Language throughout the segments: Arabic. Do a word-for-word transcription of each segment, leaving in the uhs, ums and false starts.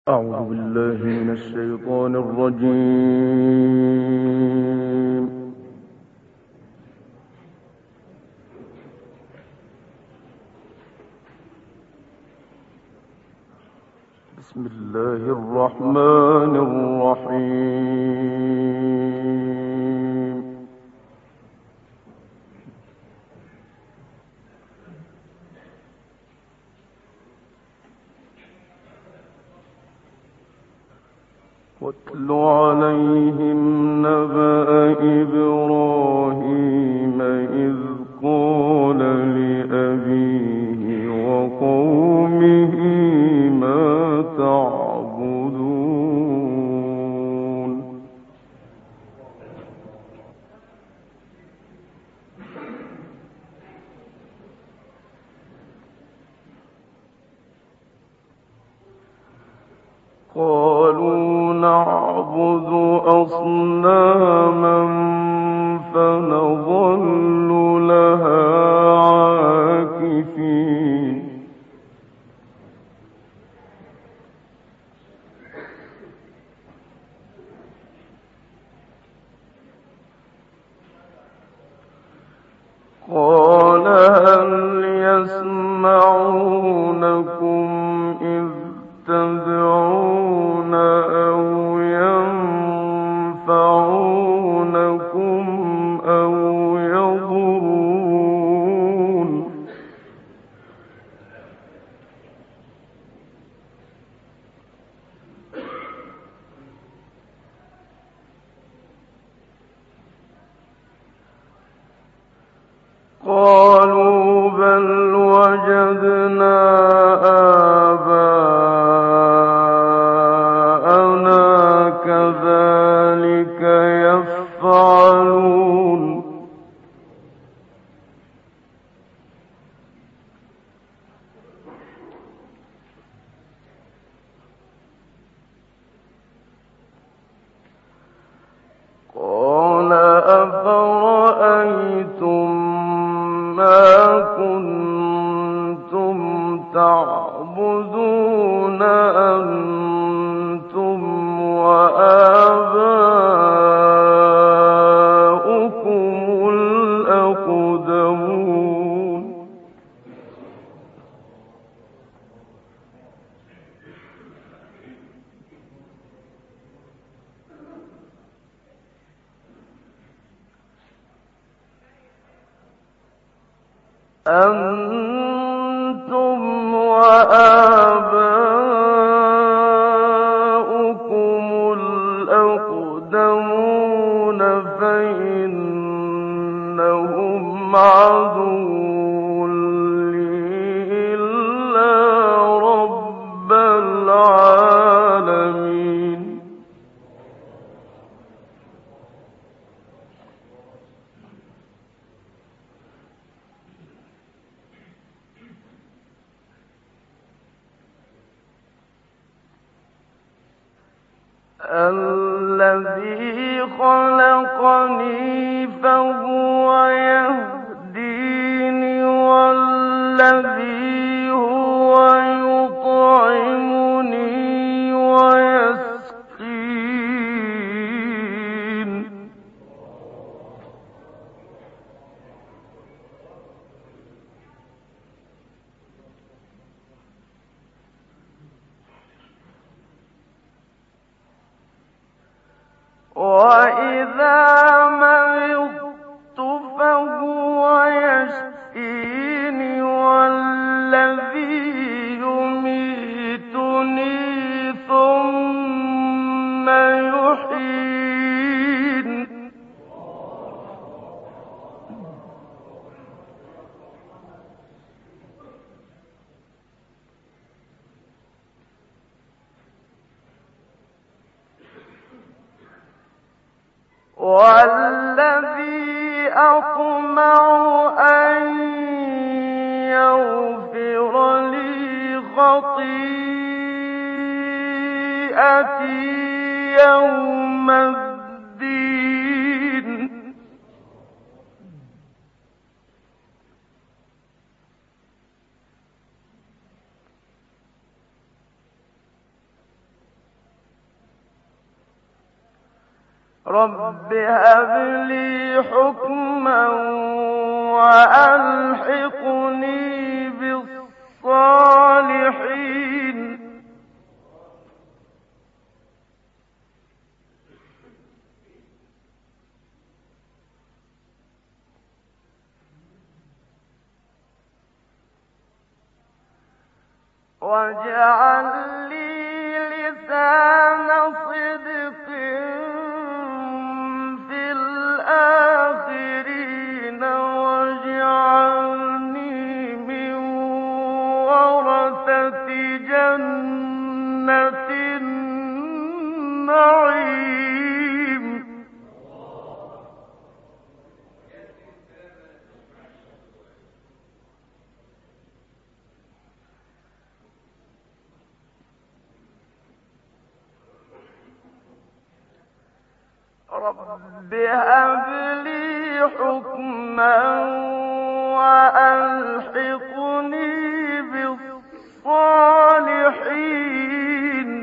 أعوذ بالله من الشيطان الرجيم. بسم الله الرحمن الرحيم. واتل عليهم نبأ إبراهيم إذ قال لأبيه وقومه ما تعبدون قالوا نعبد أصناما فنظل لها عاكفين قال هل يسمعونكم إذ تدعون أو ينفعونكم أو يضرون قالوا بل وجدنا آباءنا كذلك يفعلون قال أفرأيتم ما كنتم تعبدون أنتم وآباؤكم الأقدمون أنتم وآباؤكم الأقدمون فإنهم عدو لي إلا رب العالمين الذي خلقني فهو يهديني والذي هو يطعمني ويسقين وإذا مرضت فهو يشفيني والذي يميتني ثم يحيين والذي أطمع أن يغفر لي خطيئتي يوم الدين رب هب لي حكما وألحقني بالصالحين واجعل لي لسان صدق في الآخرين واجعلني من ورثة جنة النعيم رب هب لي حكما وألحقني بالصالحين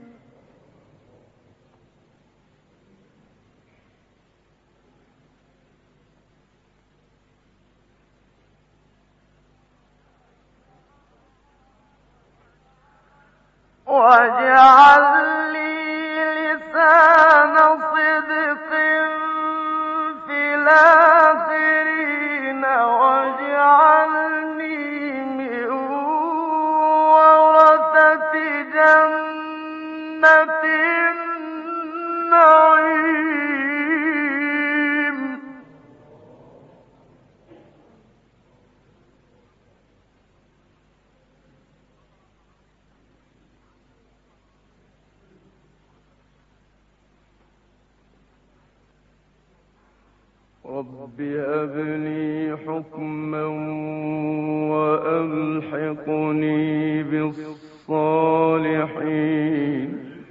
واجعل لي لسان صدق في الآخرين واجعلني من ورثة جنة النعيم رب هب لي حكما وألحقني بالصالحين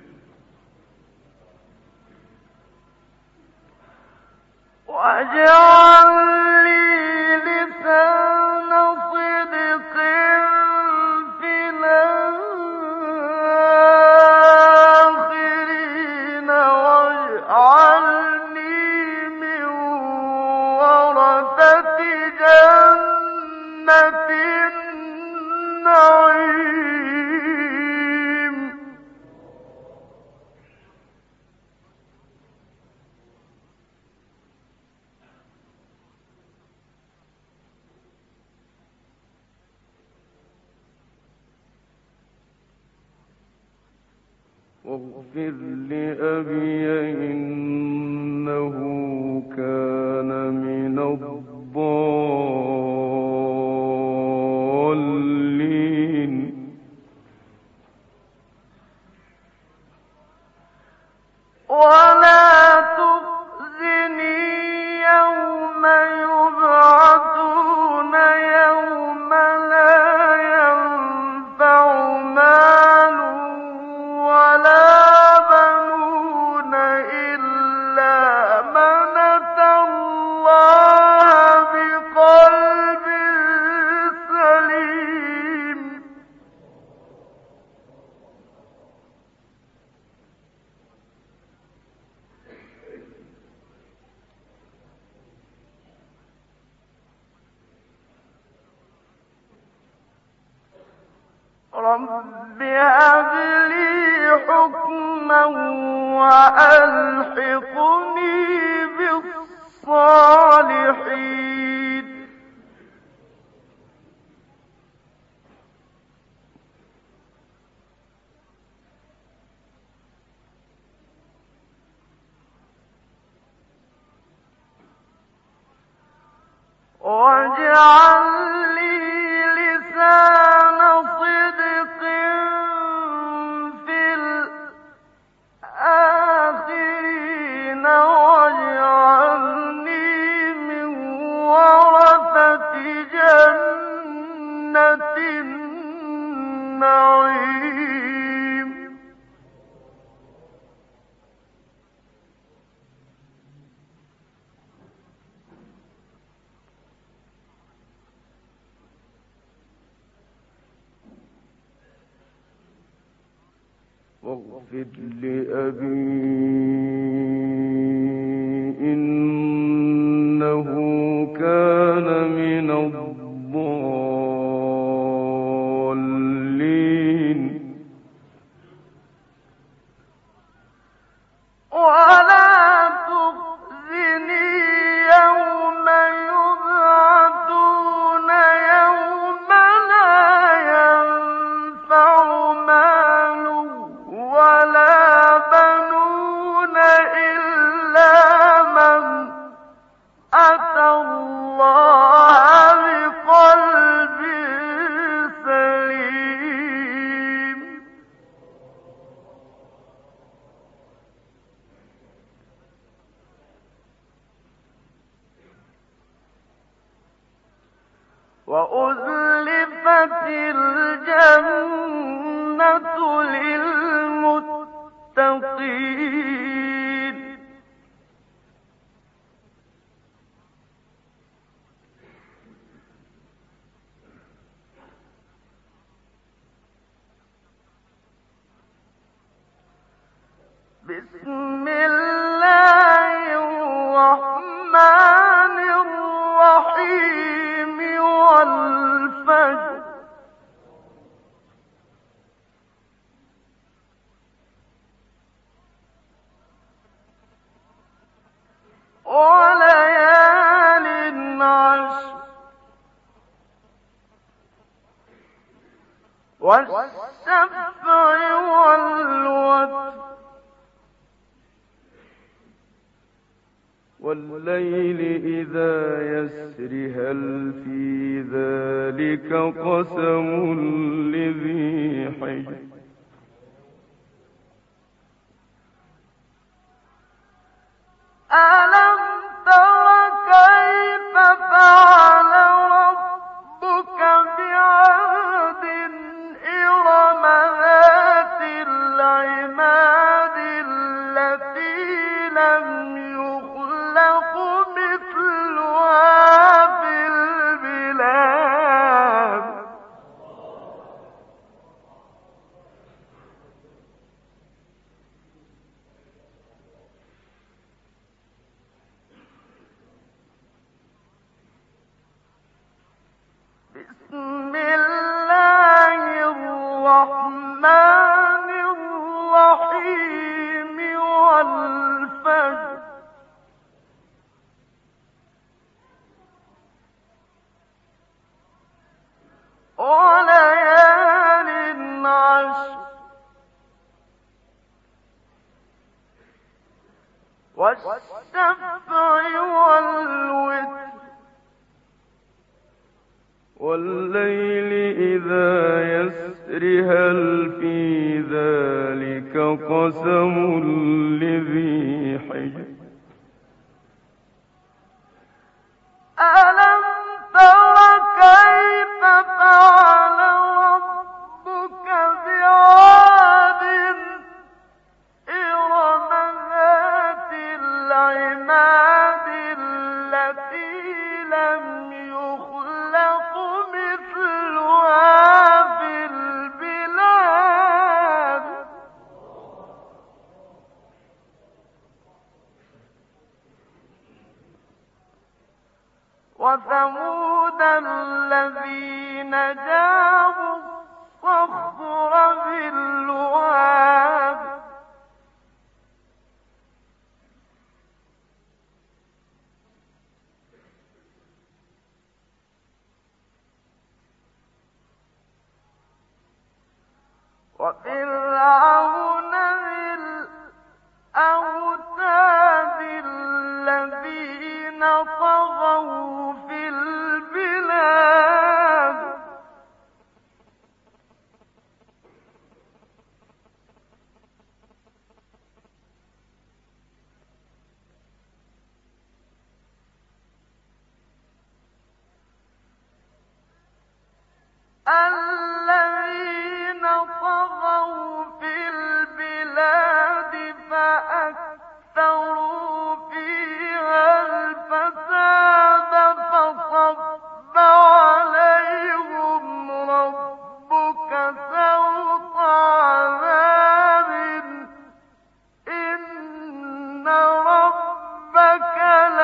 واجعل لي لسان صدق في الآخرين واجعلني من ورثة جنة النعيم واغفر لأبي إنه كان من الضالين ولا تخزني يوم يبعثون يوم لا ينفع مال ولا بنون إلا من أتى الله بقلب سليم رب هب لي حكما وألحقني بالصالحين واجعل لي لسان صدق في الآخرين واجعلني من ورثة جنة النعيم واغفر لأبي وأزلفت الجنة للمتقين بسم الله الرحمن الرحيم والفجر وليال عشر والسبع والوتر والليل إذا يسر هل في ذلك قسم لذي حجر ألم تر كيف فعل ربك بعاد إرم ذات العماد التي لم يخلق مثلها في البلاد بسم الله الرحمن الرحيم والفجر وليال عشر والسبع والوتر والليل إذا يسر هل في ذلك قسم لذي حجر ألم تر كيف فعل ربك بعاد إرم ذات العماد التي لم يخلق مثلها في البلاد وثمود الذين جابوا الصخر بالواد وفرعون ذي الأوتاد الذين طغوا في البلاد الذين طغوا في البلاد فأكثروا فيها الفساد فصب عليهم ربك سوط عذاب إن ربك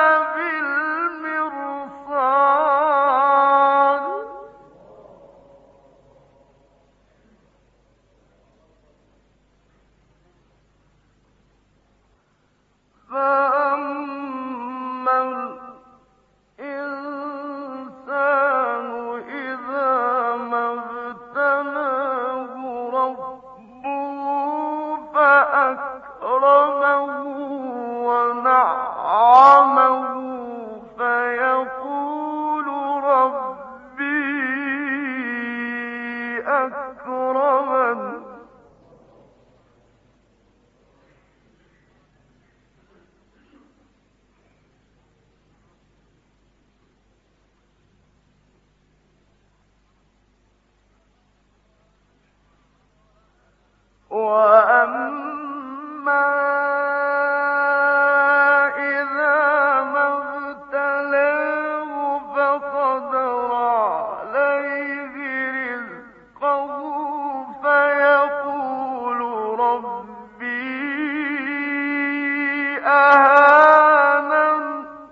لبالمرصاد فأما الإنسان إذا ما ابتلاه ربه فأكرمه ونعمه فيقول ربي أكرمن وأما إذا ما ابتلاه فقدر عليه رزقه فيقول ربي أهانن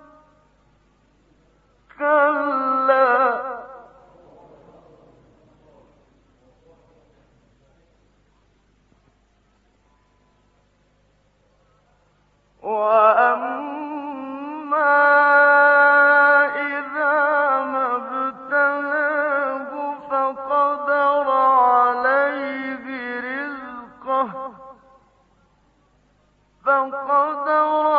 كلا وأما إذا ما ابتلاه فقدر عليه رزقه فقدر